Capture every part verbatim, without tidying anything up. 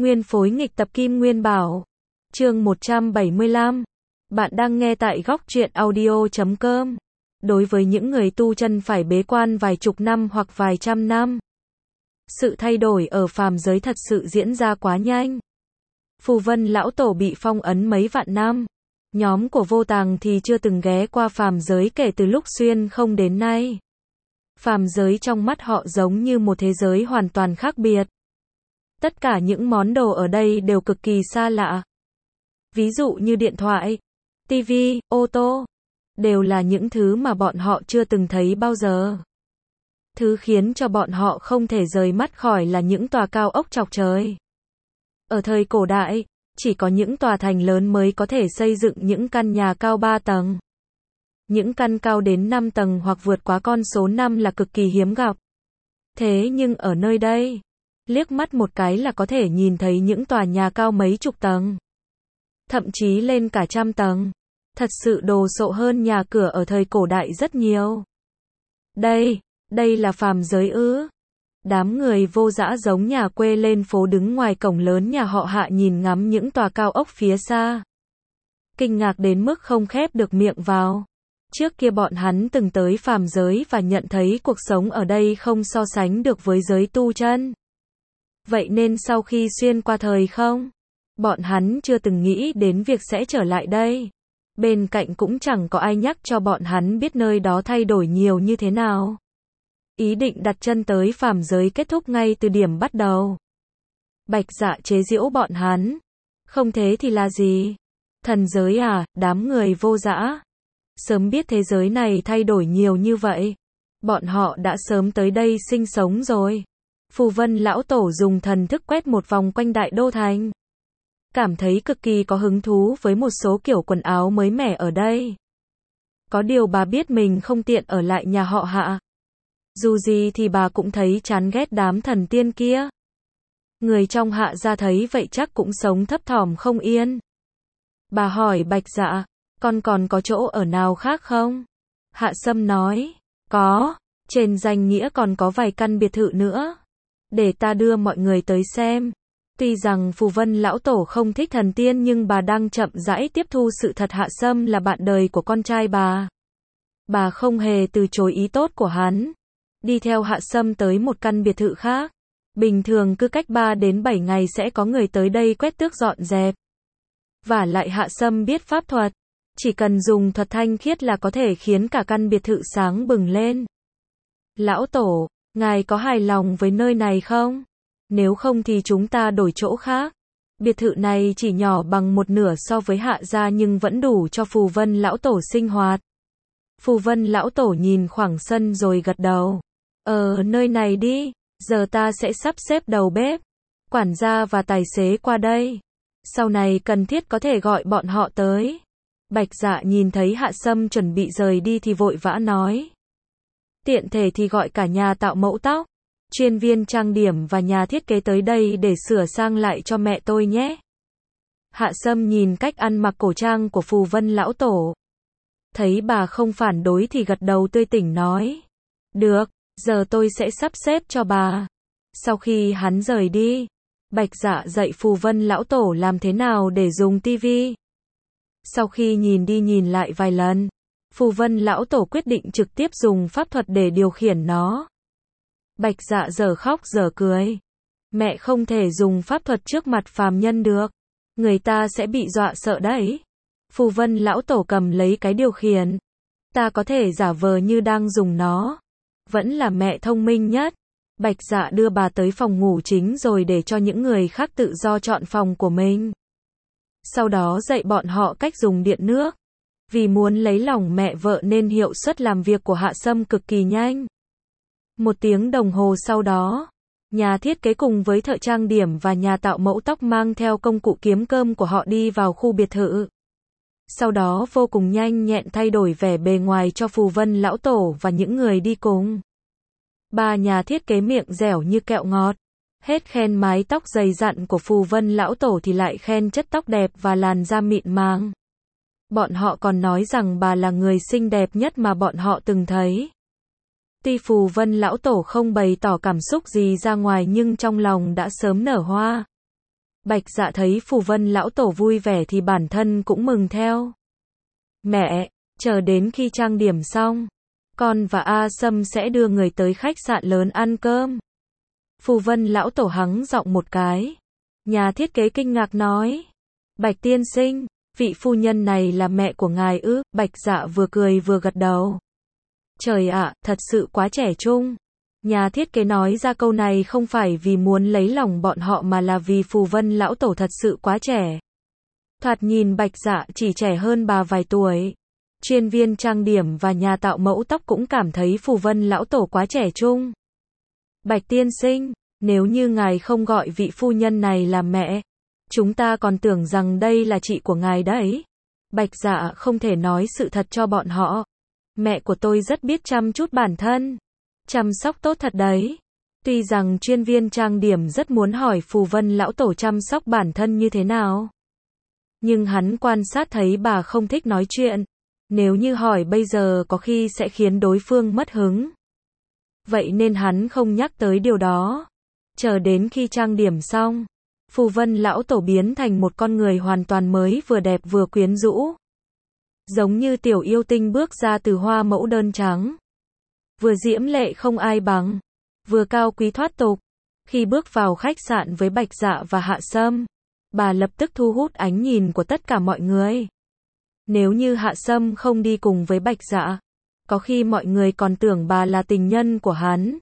Nguyên phối nghịch tập Kim Nguyên Bảo. Chương một trăm bảy mươi lăm. Bạn đang nghe tại góc truyện audio chấm com. Đối với những người tu chân phải bế quan vài chục năm hoặc vài trăm năm, sự thay đổi ở phàm giới thật sự diễn ra quá nhanh. Phù Vân lão tổ bị phong ấn mấy vạn năm. Nhóm của Vô Tàng thì chưa từng ghé qua phàm giới kể từ lúc xuyên không đến nay. Phàm giới trong mắt họ giống như một thế giới hoàn toàn khác biệt. Tất cả những món đồ ở đây đều cực kỳ xa lạ. Ví dụ như điện thoại, tivi, ô tô, đều là những thứ mà bọn họ chưa từng thấy bao giờ. Thứ khiến cho bọn họ không thể rời mắt khỏi là những tòa cao ốc chọc trời. Ở thời cổ đại, chỉ có những tòa thành lớn mới có thể xây dựng những căn nhà cao ba tầng. Những căn cao đến năm tầng hoặc vượt quá con số năm là cực kỳ hiếm gặp. Thế nhưng ở nơi đây, liếc mắt một cái là có thể nhìn thấy những tòa nhà cao mấy chục tầng. Thậm chí lên cả trăm tầng. Thật sự đồ sộ hơn nhà cửa ở thời cổ đại rất nhiều. Đây, đây là phàm giới ư? Đám người vô dã giống nhà quê lên phố đứng ngoài cổng lớn nhà họ Hạ nhìn ngắm những tòa cao ốc phía xa. Kinh ngạc đến mức không khép được miệng vào. Trước kia bọn hắn từng tới phàm giới và nhận thấy cuộc sống ở đây không so sánh được với giới tu chân. Vậy nên sau khi xuyên qua thời không, bọn hắn chưa từng nghĩ đến việc sẽ trở lại đây. Bên cạnh cũng chẳng có ai nhắc cho bọn hắn biết nơi đó thay đổi nhiều như thế nào. Ý định đặt chân tới phàm giới kết thúc ngay từ điểm bắt đầu. Bạch Dạ chế giễu bọn hắn. Không thế thì là gì? Thần giới à, đám người vô dã. Sớm biết thế giới này thay đổi nhiều như vậy, bọn họ đã sớm tới đây sinh sống rồi. Phù Vân lão tổ dùng thần thức quét một vòng quanh đại đô thành. Cảm thấy cực kỳ có hứng thú với một số kiểu quần áo mới mẻ ở đây. Có điều bà biết mình không tiện ở lại nhà họ Hạ. Dù gì thì bà cũng thấy chán ghét đám thần tiên kia. Người trong Hạ gia thấy vậy chắc cũng sống thấp thỏm không yên. Bà hỏi Bạch Dạ, con còn có chỗ ở nào khác không? Hạ Sâm nói, có, trên danh nghĩa còn có vài căn biệt thự nữa. Để ta đưa mọi người tới xem. Tuy rằng Phù Vân lão tổ không thích thần tiên nhưng bà đang chậm rãi tiếp thu sự thật Hạ Sâm là bạn đời của con trai bà. Bà không hề từ chối ý tốt của hắn. Đi theo Hạ Sâm tới một căn biệt thự khác. Bình thường cứ cách ba đến bảy ngày sẽ có người tới đây quét tước dọn dẹp. Vả lại Hạ Sâm biết pháp thuật. Chỉ cần dùng thuật thanh khiết là có thể khiến cả căn biệt thự sáng bừng lên. Lão tổ, ngài có hài lòng với nơi này không? Nếu không thì chúng ta đổi chỗ khác. Biệt thự này chỉ nhỏ bằng một nửa so với Hạ gia nhưng vẫn đủ cho Phù Vân lão tổ sinh hoạt. Phù Vân lão tổ nhìn khoảng sân rồi gật đầu. Ờ, nơi này đi, giờ ta sẽ sắp xếp đầu bếp, quản gia và tài xế qua đây. Sau này cần thiết có thể gọi bọn họ tới. Bạch Dạ nhìn thấy Hạ Sâm chuẩn bị rời đi thì vội vã nói. Tiện thể thì gọi cả nhà tạo mẫu tóc, chuyên viên trang điểm và nhà thiết kế tới đây để sửa sang lại cho mẹ tôi nhé. Hạ Sâm nhìn cách ăn mặc cổ trang của Phù Vân lão tổ. Thấy bà không phản đối thì gật đầu tươi tỉnh nói. Được, giờ tôi sẽ sắp xếp cho bà. Sau khi hắn rời đi, Bạch Dạ dạy Phù Vân lão tổ làm thế nào để dùng tivi. Sau khi nhìn đi nhìn lại vài lần, Phù Vân lão tổ quyết định trực tiếp dùng pháp thuật để điều khiển nó. Bạch Dạ giờ khóc giờ cười. Mẹ không thể dùng pháp thuật trước mặt phàm nhân được. Người ta sẽ bị dọa sợ đấy. Phù Vân lão tổ cầm lấy cái điều khiển. Ta có thể giả vờ như đang dùng nó. Vẫn là mẹ thông minh nhất. Bạch Dạ đưa bà tới phòng ngủ chính rồi để cho những người khác tự do chọn phòng của mình. Sau đó dạy bọn họ cách dùng điện nước. Vì muốn lấy lòng mẹ vợ nên hiệu suất làm việc của Hạ Sâm cực kỳ nhanh. Một tiếng đồng hồ sau đó, nhà thiết kế cùng với thợ trang điểm và nhà tạo mẫu tóc mang theo công cụ kiếm cơm của họ đi vào khu biệt thự. Sau đó vô cùng nhanh nhẹn thay đổi vẻ bề ngoài cho Phù Vân lão tổ và những người đi cùng. Ba nhà thiết kế miệng dẻo như kẹo ngọt. Hết khen mái tóc dày dặn của Phù Vân lão tổ thì lại khen chất tóc đẹp và làn da mịn màng. Bọn họ còn nói rằng bà là người xinh đẹp nhất mà bọn họ từng thấy. Tuy Phù Vân lão tổ không bày tỏ cảm xúc gì ra ngoài nhưng trong lòng đã sớm nở hoa. Bạch Dạ thấy Phù Vân lão tổ vui vẻ thì bản thân cũng mừng theo. Mẹ, chờ đến khi trang điểm xong, con và A Sâm sẽ đưa người tới khách sạn lớn ăn cơm. Phù Vân lão tổ hắng giọng một cái. Nhà thiết kế kinh ngạc nói. Bạch tiên sinh, vị phu nhân này là mẹ của ngài ư? Bạch Dạ vừa cười vừa gật đầu. Trời ạ, thật sự quá trẻ trung. Nhà thiết kế nói ra câu này không phải vì muốn lấy lòng bọn họ mà là vì Phù Vân lão tổ thật sự quá trẻ. Thoạt nhìn Bạch Dạ chỉ trẻ hơn bà vài tuổi. Chuyên viên trang điểm và nhà tạo mẫu tóc cũng cảm thấy Phù Vân lão tổ quá trẻ trung. Bạch tiên sinh, nếu như ngài không gọi vị phu nhân này là mẹ, chúng ta còn tưởng rằng đây là chị của ngài đấy. Bạch Dạ không thể nói sự thật cho bọn họ. Mẹ của tôi rất biết chăm chút bản thân. Chăm sóc tốt thật đấy. Tuy rằng chuyên viên trang điểm rất muốn hỏi Phù Vân lão tổ chăm sóc bản thân như thế nào. Nhưng hắn quan sát thấy bà không thích nói chuyện. Nếu như hỏi bây giờ có khi sẽ khiến đối phương mất hứng. Vậy nên hắn không nhắc tới điều đó. Chờ đến khi trang điểm xong, Phù Vân lão tổ biến thành một con người hoàn toàn mới, vừa đẹp vừa quyến rũ. Giống như tiểu yêu tinh bước ra từ hoa mẫu đơn trắng. Vừa diễm lệ không ai bằng, vừa cao quý thoát tục. Khi bước vào khách sạn với Bạch Dạ và Hạ Sâm, bà lập tức thu hút ánh nhìn của tất cả mọi người. Nếu như Hạ Sâm không đi cùng với Bạch Dạ, có khi mọi người còn tưởng bà là tình nhân của hắn.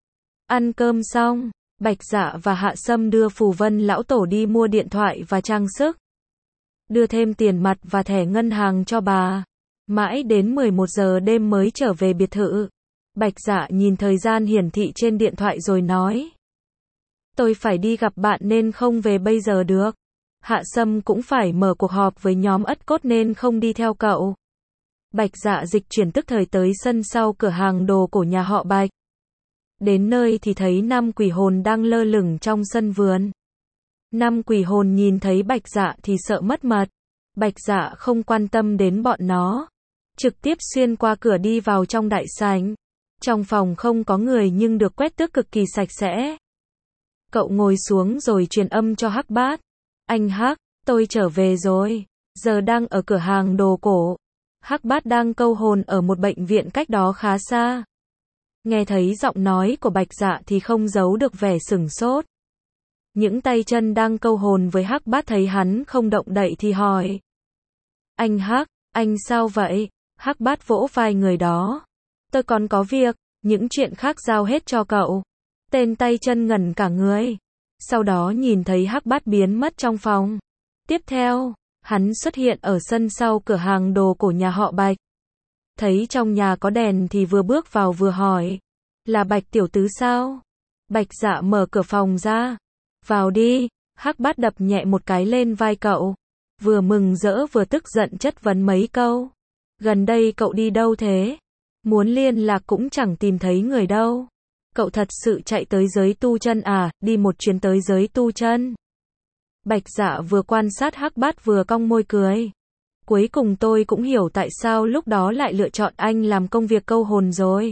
Ăn cơm xong, Bạch Dạ và Hạ Sâm đưa Phù Vân lão tổ đi mua điện thoại và trang sức. Đưa thêm tiền mặt và thẻ ngân hàng cho bà. Mãi đến mười một giờ đêm mới trở về biệt thự. Bạch Dạ nhìn thời gian hiển thị trên điện thoại rồi nói. Tôi phải đi gặp bạn nên không về bây giờ được. Hạ Sâm cũng phải mở cuộc họp với nhóm ất cốt nên không đi theo cậu. Bạch Dạ dịch chuyển tức thời tới sân sau cửa hàng đồ cổ nhà họ Bạch. Đến nơi thì thấy năm quỷ hồn đang lơ lửng trong sân vườn. Năm quỷ hồn nhìn thấy Bạch Dạ thì sợ mất mật. Bạch Dạ không quan tâm đến bọn nó. Trực tiếp xuyên qua cửa đi vào trong đại sảnh. Trong phòng không có người nhưng được quét tước cực kỳ sạch sẽ. Cậu ngồi xuống rồi truyền âm cho Hắc Bát. Anh Hắc, tôi trở về rồi. Giờ đang ở cửa hàng đồ cổ. Hắc Bát đang câu hồn ở một bệnh viện cách đó khá xa. Nghe thấy giọng nói của Bạch Dạ thì không giấu được vẻ sửng sốt. Những tay chân đang câu hồn với Hắc Bát thấy hắn không động đậy thì hỏi. Anh Hắc, anh sao vậy? Hắc Bát vỗ vai người đó. Tôi còn có việc, những chuyện khác giao hết cho cậu. Tên tay chân ngẩn cả người. Sau đó nhìn thấy Hắc Bát biến mất trong phòng. Tiếp theo, hắn xuất hiện ở sân sau cửa hàng đồ cổ nhà họ Bạch. Thấy trong nhà có đèn thì vừa bước vào vừa hỏi. Là Bạch tiểu tứ sao? Bạch Dạ mở cửa phòng ra. Vào đi. Hắc Bát đập nhẹ một cái lên vai cậu. Vừa mừng rỡ vừa tức giận chất vấn mấy câu. Gần đây cậu đi đâu thế? Muốn liên lạc cũng chẳng tìm thấy người đâu. Cậu thật sự chạy tới giới tu chân à? Đi một chuyến tới giới tu chân. Bạch Dạ vừa quan sát Hắc Bát vừa cong môi cười. Cuối cùng tôi cũng hiểu tại sao lúc đó lại lựa chọn anh làm công việc câu hồn rồi.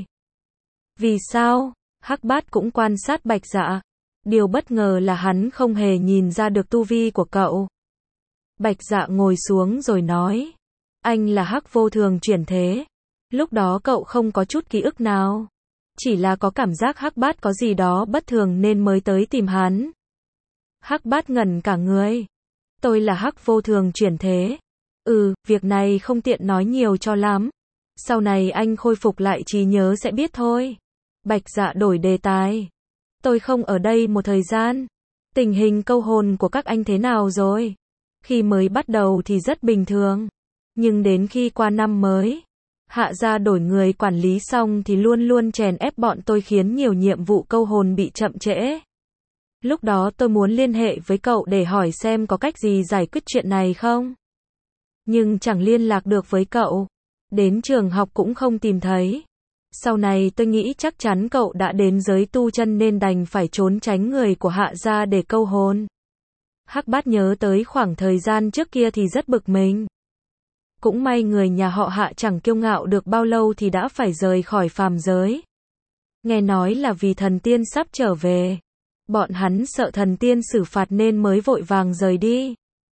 Vì sao? Hắc Bát cũng quan sát Bạch Dạ. Điều bất ngờ là hắn không hề nhìn ra được tu vi của cậu. Bạch Dạ ngồi xuống rồi nói. Anh là Hắc vô thường chuyển thế. Lúc đó cậu không có chút ký ức nào. Chỉ là có cảm giác Hắc Bát có gì đó bất thường nên mới tới tìm hắn. Hắc Bát ngẩn cả người. Tôi là Hắc vô thường chuyển thế. Ừ, việc này không tiện nói nhiều cho lắm. Sau này anh khôi phục lại trí nhớ sẽ biết thôi. Bạch Dạ đổi đề tài. Tôi không ở đây một thời gian. Tình hình câu hồn của các anh thế nào rồi? Khi mới bắt đầu thì rất bình thường. Nhưng đến khi qua năm mới, Hạ gia đổi người quản lý xong thì luôn luôn chèn ép bọn tôi khiến nhiều nhiệm vụ câu hồn bị chậm trễ. Lúc đó tôi muốn liên hệ với cậu để hỏi xem có cách gì giải quyết chuyện này không? Nhưng chẳng liên lạc được với cậu. Đến trường học cũng không tìm thấy. Sau này tôi nghĩ chắc chắn cậu đã đến giới tu chân nên đành phải trốn tránh người của Hạ gia để câu hồn. Hắc Bát nhớ tới khoảng thời gian trước kia thì rất bực mình. Cũng may người nhà họ Hạ chẳng kiêu ngạo được bao lâu thì đã phải rời khỏi phàm giới. Nghe nói là vì thần tiên sắp trở về. Bọn hắn sợ thần tiên xử phạt nên mới vội vàng rời đi.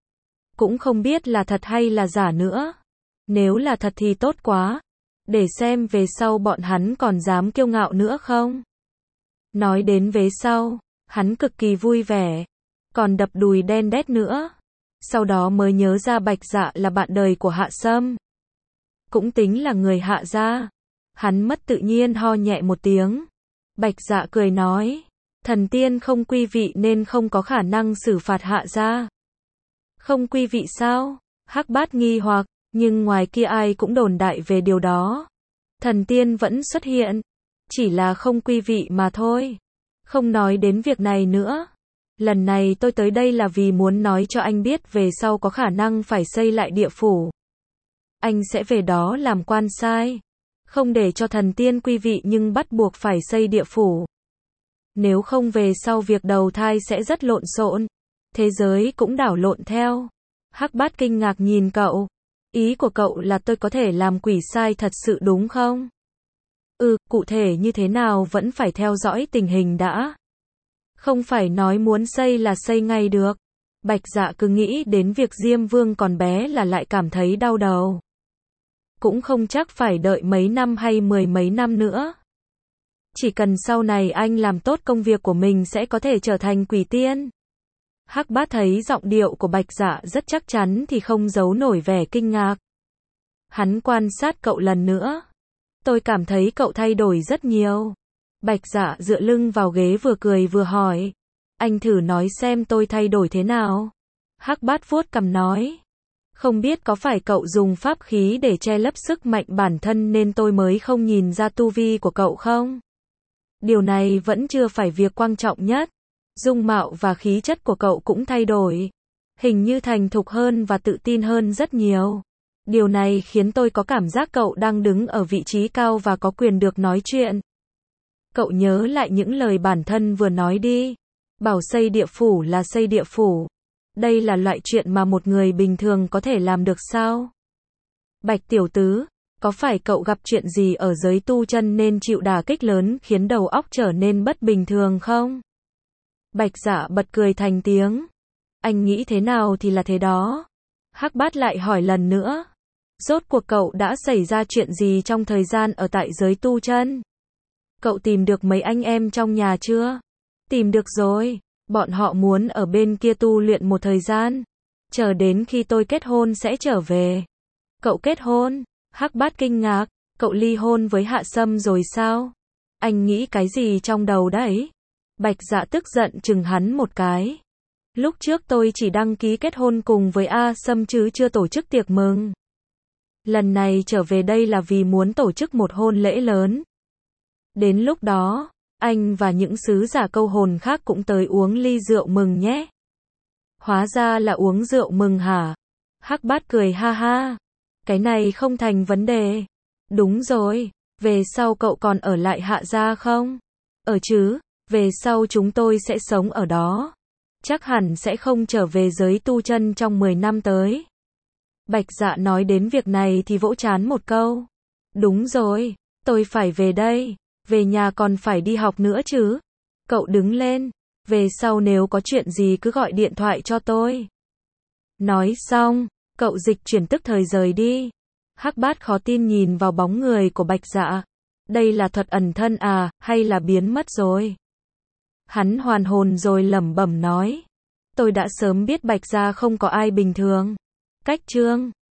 Cũng không biết là thật hay là giả nữa. Nếu là thật thì tốt quá. Để xem về sau bọn hắn còn dám kiêu ngạo nữa không. Nói đến vế sau, hắn cực kỳ vui vẻ. Còn đập đùi đen đét nữa. Sau đó mới nhớ ra Bạch Dạ là bạn đời của Hạ Sâm. Cũng tính là người Hạ gia. Hắn mất tự nhiên ho nhẹ một tiếng. Bạch Dạ cười nói. Thần tiên không quy vị nên không có khả năng xử phạt Hạ gia. Không quy vị sao? Hắc Bát nghi hoặc, nhưng ngoài kia ai cũng đồn đại về điều đó. Thần tiên vẫn xuất hiện. Chỉ là không quy vị mà thôi. Không nói đến việc này nữa. Lần này tôi tới đây là vì muốn nói cho anh biết về sau có khả năng phải xây lại địa phủ. Anh sẽ về đó làm quan sai. Không để cho thần tiên quy vị nhưng bắt buộc phải xây địa phủ. Nếu không về sau việc đầu thai sẽ rất lộn xộn. Thế giới cũng đảo lộn theo. Hắc Bát kinh ngạc nhìn cậu. Ý của cậu là tôi có thể làm quỷ sai thật sự đúng không? Ừ, cụ thể như thế nào vẫn phải theo dõi tình hình đã. Không phải nói muốn xây là xây ngay được. Bạch Dạ cứ nghĩ đến việc Diêm Vương còn bé là lại cảm thấy đau đầu. Cũng không chắc phải đợi mấy năm hay mười mấy năm nữa. Chỉ cần sau này anh làm tốt công việc của mình sẽ có thể trở thành quỷ tiên. Hắc Bát thấy giọng điệu của Bạch Dạ rất chắc chắn thì không giấu nổi vẻ kinh ngạc. Hắn quan sát cậu lần nữa. Tôi cảm thấy cậu thay đổi rất nhiều. Bạch Dạ dựa lưng vào ghế vừa cười vừa hỏi. Anh thử nói xem tôi thay đổi thế nào. Hắc Bát vuốt cằm nói. Không biết có phải cậu dùng pháp khí để che lấp sức mạnh bản thân nên tôi mới không nhìn ra tu vi của cậu không? Điều này vẫn chưa phải việc quan trọng nhất. Dung mạo và khí chất của cậu cũng thay đổi. Hình như thành thục hơn và tự tin hơn rất nhiều. Điều này khiến tôi có cảm giác cậu đang đứng ở vị trí cao và có quyền được nói chuyện. Cậu nhớ lại những lời bản thân vừa nói đi. Bảo xây địa phủ là xây địa phủ. Đây là loại chuyện mà một người bình thường có thể làm được sao? Bạch tiểu tứ, có phải cậu gặp chuyện gì ở giới tu chân nên chịu đả kích lớn khiến đầu óc trở nên bất bình thường không? Bạch Dạ bật cười thành tiếng. Anh nghĩ thế nào thì là thế đó. Hắc Bát lại hỏi lần nữa. Rốt cuộc cậu đã xảy ra chuyện gì trong thời gian ở tại giới tu chân? Cậu tìm được mấy anh em trong nhà chưa? Tìm được rồi. Bọn họ muốn ở bên kia tu luyện một thời gian. Chờ đến khi tôi kết hôn sẽ trở về. Cậu kết hôn? Hắc Bát kinh ngạc. Cậu ly hôn với Hạ Sâm rồi sao? Anh nghĩ cái gì trong đầu đấy? Bạch Dạ tức giận chừng hắn một cái. Lúc trước tôi chỉ đăng ký kết hôn cùng với A Sâm chứ chưa tổ chức tiệc mừng. Lần này trở về đây là vì muốn tổ chức một hôn lễ lớn. Đến lúc đó, anh và những sứ giả câu hồn khác cũng tới uống ly rượu mừng nhé. Hóa ra là uống rượu mừng hả? Hắc Bát cười ha ha. Cái này không thành vấn đề. Đúng rồi, về sau cậu còn ở lại Hạ gia không? Ở chứ, về sau chúng tôi sẽ sống ở đó. Chắc hẳn sẽ không trở về giới tu chân trong mười năm tới. Bạch Dạ nói đến việc này thì vỗ trán một câu. Đúng rồi, tôi phải về đây. Về nhà còn phải đi học nữa chứ. Cậu đứng lên. Về sau nếu có chuyện gì cứ gọi điện thoại cho tôi. Nói xong, cậu dịch chuyển tức thời rời đi. Hắc Bát khó tin nhìn vào bóng người của Bạch Dạ. Đây là thuật ẩn thân à, hay là biến mất rồi? Hắn hoàn hồn rồi lẩm bẩm nói. Tôi đã sớm biết Bạch gia không có ai bình thường. Cách chương